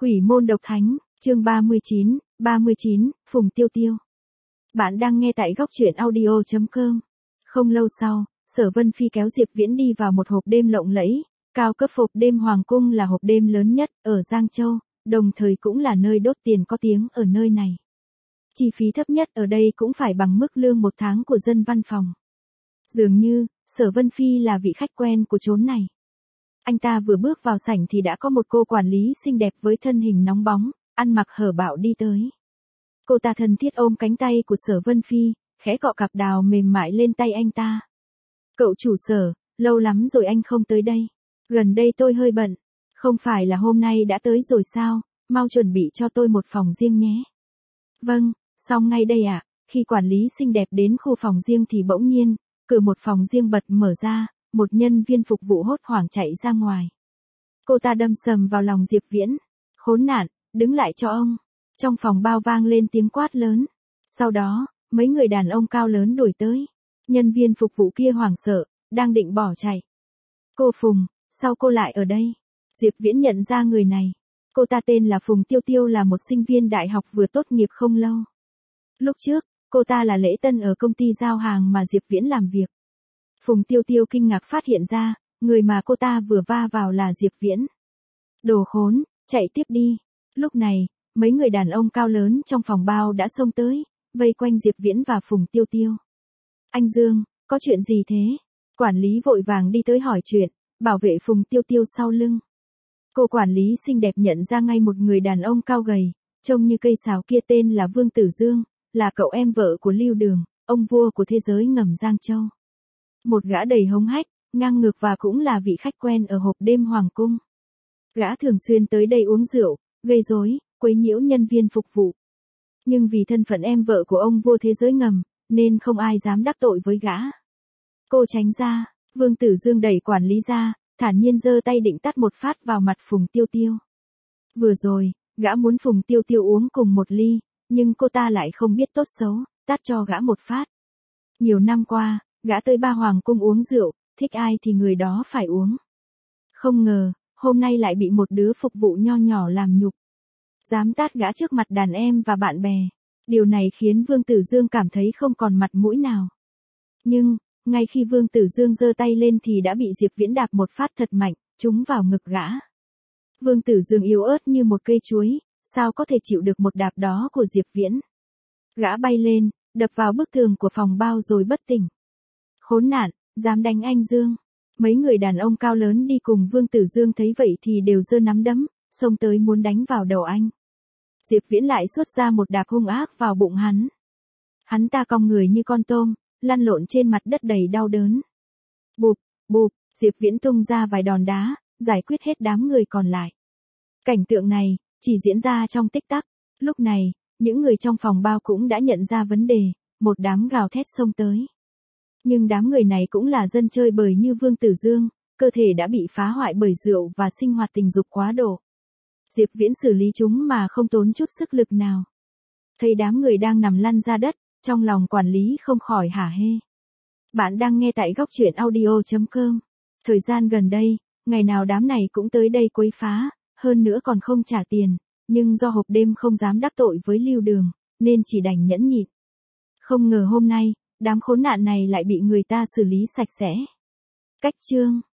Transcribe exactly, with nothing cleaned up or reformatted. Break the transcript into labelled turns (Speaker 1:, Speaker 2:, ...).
Speaker 1: Quỷ môn độc thánh, chương ba mươi chín, ba mươi chín, Phùng Tiêu Tiêu. Bạn đang nghe tại góc truyện audio chấm com. Không lâu sau, Sở Vân Phi kéo Diệp Viễn đi vào một hộp đêm lộng lẫy, cao cấp hộp đêm Hoàng Cung là hộp đêm lớn nhất ở Giang Châu, đồng thời cũng là nơi đốt tiền có tiếng ở nơi này. Chi phí thấp nhất ở đây cũng phải bằng mức lương một tháng của dân văn phòng. Dường như, Sở Vân Phi là vị khách quen của chốn này. Anh ta vừa bước vào sảnh thì đã có một cô quản lý xinh đẹp với thân hình nóng bóng, ăn mặc hở bạo đi tới. Cô ta thân thiết ôm cánh tay của Sở Vân Phi, khẽ cọ cặp đào mềm mại lên tay anh ta. Cậu chủ Sở, lâu lắm rồi anh không tới đây. Gần đây tôi hơi bận. Không phải là hôm nay đã tới rồi sao, mau chuẩn bị cho tôi một phòng riêng nhé. Vâng, xong ngay đây ạ. À. Khi quản lý xinh đẹp đến khu phòng riêng thì bỗng nhiên, cửa một phòng riêng bật mở ra, một nhân viên phục vụ hốt hoảng chạy ra ngoài. Cô ta đâm sầm vào lòng Diệp Viễn. Khốn nạn, đứng lại cho ông. Trong phòng bao vang lên tiếng quát lớn. Sau đó, mấy người đàn ông cao lớn đuổi tới. Nhân viên phục vụ kia hoảng sợ, đang định bỏ chạy. Cô Phùng, sao cô lại ở đây? Diệp Viễn nhận ra người này. Cô ta tên là Phùng Tiêu Tiêu, là một sinh viên đại học vừa tốt nghiệp không lâu. Lúc trước, cô ta là lễ tân ở công ty giao hàng mà Diệp Viễn làm việc. Phùng Tiêu Tiêu kinh ngạc phát hiện ra, người mà cô ta vừa va vào là Diệp Viễn. Đồ khốn, chạy tiếp đi. Lúc này, mấy người đàn ông cao lớn trong phòng bao đã xông tới, vây quanh Diệp Viễn và Phùng Tiêu Tiêu. Anh Dương, có chuyện gì thế? Quản lý vội vàng đi tới hỏi chuyện, bảo vệ Phùng Tiêu Tiêu sau lưng. Cô quản lý xinh đẹp nhận ra ngay một người đàn ông cao gầy, trông như cây sáo kia tên là Vương Tử Dương, là cậu em vợ của Lưu Đường, ông vua của thế giới ngầm Giang Châu. Một gã đầy hống hách, ngang ngược và cũng là vị khách quen ở hộp đêm Hoàng Cung. Gã thường xuyên tới đây uống rượu, gây rối, quấy nhiễu nhân viên phục vụ. Nhưng vì thân phận em vợ của ông vua thế giới ngầm, nên không ai dám đắc tội với gã. Cô tránh ra, Vương Tử Dương đẩy quản lý ra, thản nhiên giơ tay định tát một phát vào mặt Phùng Tiêu Tiêu. Vừa rồi, gã muốn Phùng Tiêu Tiêu uống cùng một ly, nhưng cô ta lại không biết tốt xấu, tát cho gã một phát. Nhiều năm qua, gã tới ba Hoàng Cung uống rượu, thích ai thì người đó phải uống. Không ngờ, hôm nay lại bị một đứa phục vụ nho nhỏ làm nhục. Dám tát gã trước mặt đàn em và bạn bè. Điều này khiến Vương Tử Dương cảm thấy không còn mặt mũi nào. Nhưng, ngay khi Vương Tử Dương giơ tay lên thì đã bị Diệp Viễn đạp một phát thật mạnh, trúng vào ngực gã. Vương Tử Dương yếu ớt như một cây chuối, sao có thể chịu được một đạp đó của Diệp Viễn. Gã bay lên, đập vào bức tường của phòng bao rồi bất tỉnh. Khốn nạn, dám đánh anh Dương. Mấy người đàn ông cao lớn đi cùng Vương Tử Dương thấy vậy thì đều giơ nắm đấm, xông tới muốn đánh vào đầu anh. Diệp Viễn lại xuất ra một đạp hung ác vào bụng hắn. Hắn ta cong người như con tôm, lăn lộn trên mặt đất đầy đau đớn. Bụp, bụp, Diệp Viễn tung ra vài đòn đá, giải quyết hết đám người còn lại. Cảnh tượng này, chỉ diễn ra trong tích tắc. Lúc này, những người trong phòng bao cũng đã nhận ra vấn đề, một đám gào thét xông tới. Nhưng đám người này cũng là dân chơi bời như Vương Tử Dương, cơ thể đã bị phá hoại bởi rượu và sinh hoạt tình dục quá độ. Diệp Viễn xử lý chúng mà không tốn chút sức lực nào. Thấy đám người đang nằm lăn ra đất, trong lòng quản lý không khỏi hả hê. Bạn đang nghe tại góc truyện audio chấm com. Thời gian gần đây, ngày nào đám này cũng tới đây quấy phá, hơn nữa còn không trả tiền, nhưng do hộp đêm không dám đắc tội với Lưu Đường, nên chỉ đành nhẫn nhịn. Không ngờ hôm nay, đám khốn nạn này lại bị người ta xử lý sạch sẽ. Cách chương